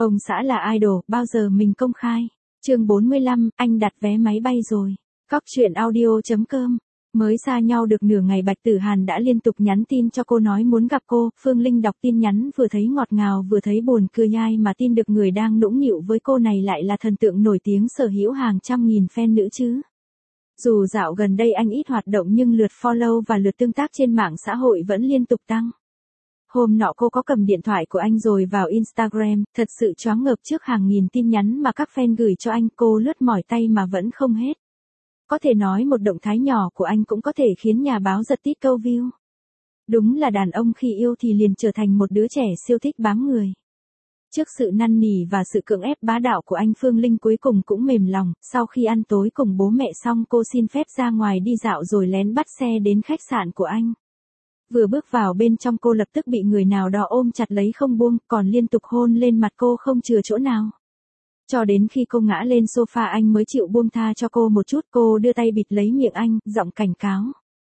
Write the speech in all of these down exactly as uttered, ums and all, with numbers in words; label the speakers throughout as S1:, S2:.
S1: Ông xã là idol, bao giờ mình công khai. Chương bốn mươi lăm, anh đặt vé máy bay rồi. Cóc truyện audio chấm com. Mới xa nhau được nửa ngày Bạch Tử Hàn đã liên tục nhắn tin cho cô nói muốn gặp cô. Phương Linh đọc tin nhắn vừa thấy ngọt ngào vừa thấy buồn cười, ai mà tin được người đang nũng nịu với cô này lại là thần tượng nổi tiếng sở hữu hàng trăm nghìn fan nữ chứ. Dù dạo gần đây anh ít hoạt động nhưng lượt follow và lượt tương tác trên mạng xã hội vẫn liên tục tăng. Hôm nọ cô có cầm điện thoại của anh rồi vào Instagram, thật sự choáng ngợp trước hàng nghìn tin nhắn mà các fan gửi cho anh, cô lướt mỏi tay mà vẫn không hết. Có thể nói một động thái nhỏ của anh cũng có thể khiến nhà báo giật tít câu view. Đúng là đàn ông khi yêu thì liền trở thành một đứa trẻ siêu thích bám người. Trước sự năn nỉ và sự cưỡng ép bá đạo của anh, Phương Linh cuối cùng cũng mềm lòng, sau khi ăn tối cùng bố mẹ xong cô xin phép ra ngoài đi dạo rồi lén bắt xe đến khách sạn của anh. Vừa bước vào bên trong cô lập tức bị người nào đó ôm chặt lấy không buông, còn liên tục hôn lên mặt cô không chừa chỗ nào. Cho đến khi cô ngã lên sofa anh mới chịu buông tha cho cô một chút, cô đưa tay bịt lấy miệng anh, giọng cảnh cáo.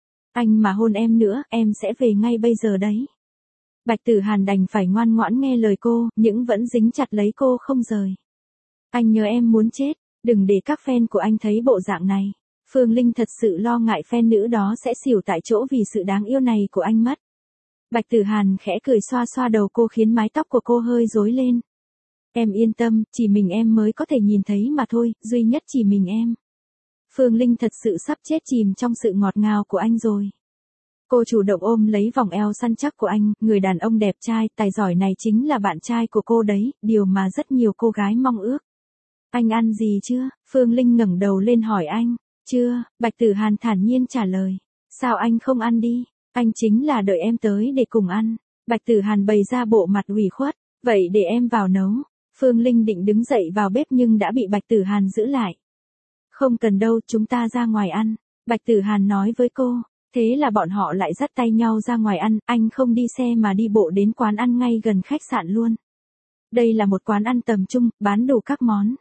S1: Anh mà hôn em nữa, em sẽ về ngay bây giờ đấy. Bạch Tử Hàn đành phải ngoan ngoãn nghe lời cô, nhưng vẫn dính chặt lấy cô không rời. Anh nhớ em muốn chết, đừng để các fan của anh thấy bộ dạng này. Phương Linh thật sự lo ngại fan nữ đó sẽ xỉu tại chỗ vì sự đáng yêu này của anh mất. Bạch Tử Hàn khẽ cười xoa xoa đầu cô khiến mái tóc của cô hơi rối lên. Em yên tâm, chỉ mình em mới có thể nhìn thấy mà thôi, duy nhất chỉ mình em. Phương Linh thật sự sắp chết chìm trong sự ngọt ngào của anh rồi. Cô chủ động ôm lấy vòng eo săn chắc của anh, người đàn ông đẹp trai, tài giỏi này chính là bạn trai của cô đấy, điều mà rất nhiều cô gái mong ước. Anh ăn gì chưa? Phương Linh ngẩng đầu lên hỏi anh. Chưa, Bạch Tử Hàn thản nhiên trả lời. Sao anh không ăn đi? Anh chính là đợi em tới để cùng ăn. Bạch Tử Hàn bày ra bộ mặt ủy khuất. Vậy để em vào nấu. Phương Linh định đứng dậy vào bếp nhưng đã bị Bạch Tử Hàn giữ lại. Không cần đâu, chúng ta ra ngoài ăn. Bạch Tử Hàn nói với cô. Thế là bọn họ lại dắt tay nhau ra ngoài ăn, anh không đi xe mà đi bộ đến quán ăn ngay gần khách sạn luôn. Đây là một quán ăn tầm trung, bán đủ các món.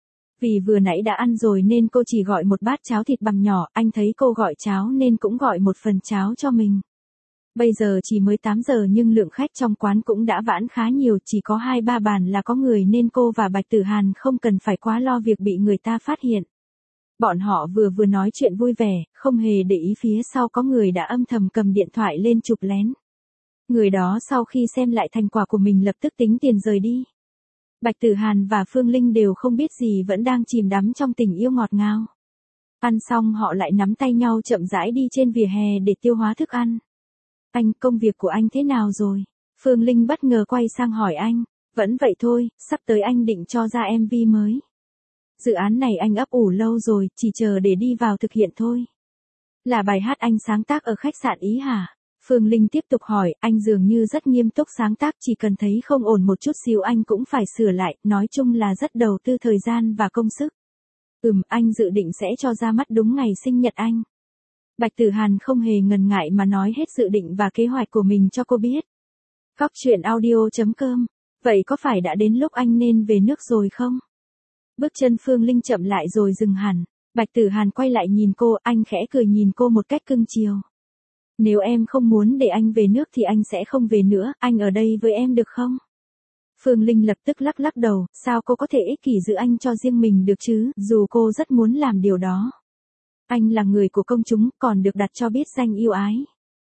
S1: Vì vừa nãy đã ăn rồi nên cô chỉ gọi một bát cháo thịt bằm nhỏ, anh thấy cô gọi cháo nên cũng gọi một phần cháo cho mình. Bây giờ chỉ mới tám giờ nhưng lượng khách trong quán cũng đã vãn khá nhiều, chỉ có hai ba bàn là có người nên cô và Bạch Tử Hàn không cần phải quá lo việc bị người ta phát hiện. Bọn họ vừa vừa nói chuyện vui vẻ, không hề để ý phía sau có người đã âm thầm cầm điện thoại lên chụp lén. Người đó sau khi xem lại thành quả của mình lập tức tính tiền rời đi. Bạch Tử Hàn và Phương Linh đều không biết gì vẫn đang chìm đắm trong tình yêu ngọt ngào. Ăn xong họ lại nắm tay nhau chậm rãi đi trên vỉa hè để tiêu hóa thức ăn. Anh, công việc của anh thế nào rồi? Phương Linh bất ngờ quay sang hỏi anh. Vẫn vậy thôi, sắp tới anh định cho ra em vê mới. Dự án này anh ấp ủ lâu rồi, chỉ chờ để đi vào thực hiện thôi. Là bài hát anh sáng tác ở khách sạn ý hả? Phương Linh tiếp tục hỏi, anh dường như rất nghiêm túc sáng tác, chỉ cần thấy không ổn một chút xíu anh cũng phải sửa lại, nói chung là rất đầu tư thời gian và công sức. Ừm, anh dự định sẽ cho ra mắt đúng ngày sinh nhật anh. Bạch Tử Hàn không hề ngần ngại mà nói hết dự định và kế hoạch của mình cho cô biết. Cóc truyện audio chấm com. Vậy có phải đã đến lúc anh nên về nước rồi không? Bước chân Phương Linh chậm lại rồi dừng hẳn. Bạch Tử Hàn quay lại nhìn cô, anh khẽ cười nhìn cô một cách cưng chiều. Nếu em không muốn để anh về nước thì anh sẽ không về nữa, anh ở đây với em được không? Phương Linh lập tức lắc lắc đầu, sao cô có thể ích kỷ giữ anh cho riêng mình được chứ, dù cô rất muốn làm điều đó. Anh là người của công chúng, còn được đặt cho biết danh yêu ái.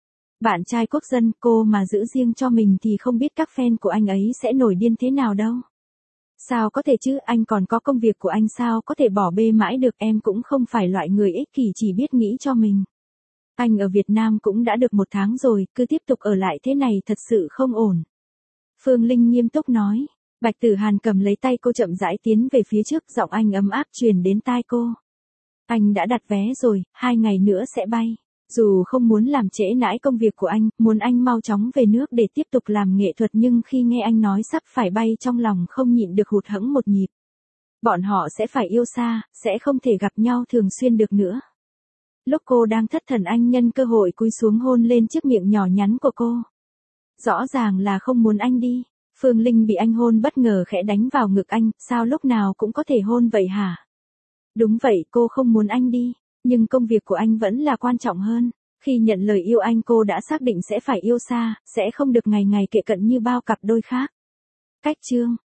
S1: Bạn trai quốc dân, cô mà giữ riêng cho mình thì không biết các fan của anh ấy sẽ nổi điên thế nào đâu. Sao có thể chứ, anh còn có công việc của anh, sao có thể bỏ bê mãi được, em cũng không phải loại người ích kỷ chỉ biết nghĩ cho mình. Anh ở Việt Nam cũng đã được một tháng rồi, cứ tiếp tục ở lại thế này thật sự không ổn. Phương Linh nghiêm túc nói. Bạch Tử Hàn cầm lấy tay cô chậm rãi tiến về phía trước, giọng anh ấm áp truyền đến tai cô. Anh đã đặt vé rồi, hai ngày nữa sẽ bay. Dù không muốn làm trễ nải công việc của anh, muốn anh mau chóng về nước để tiếp tục làm nghệ thuật nhưng khi nghe anh nói sắp phải bay trong lòng không nhịn được hụt hẫng một nhịp. Bọn họ sẽ phải yêu xa, sẽ không thể gặp nhau thường xuyên được nữa. Lúc cô đang thất thần anh nhân cơ hội cúi xuống hôn lên chiếc miệng nhỏ nhắn của cô. Rõ ràng là không muốn anh đi. Phương Linh bị anh hôn bất ngờ khẽ đánh vào ngực anh, sao lúc nào cũng có thể hôn vậy hả? Đúng vậy, cô không muốn anh đi, nhưng công việc của anh vẫn là quan trọng hơn. Khi nhận lời yêu anh cô đã xác định sẽ phải yêu xa, sẽ không được ngày ngày kề cận như bao cặp đôi khác. Cách chương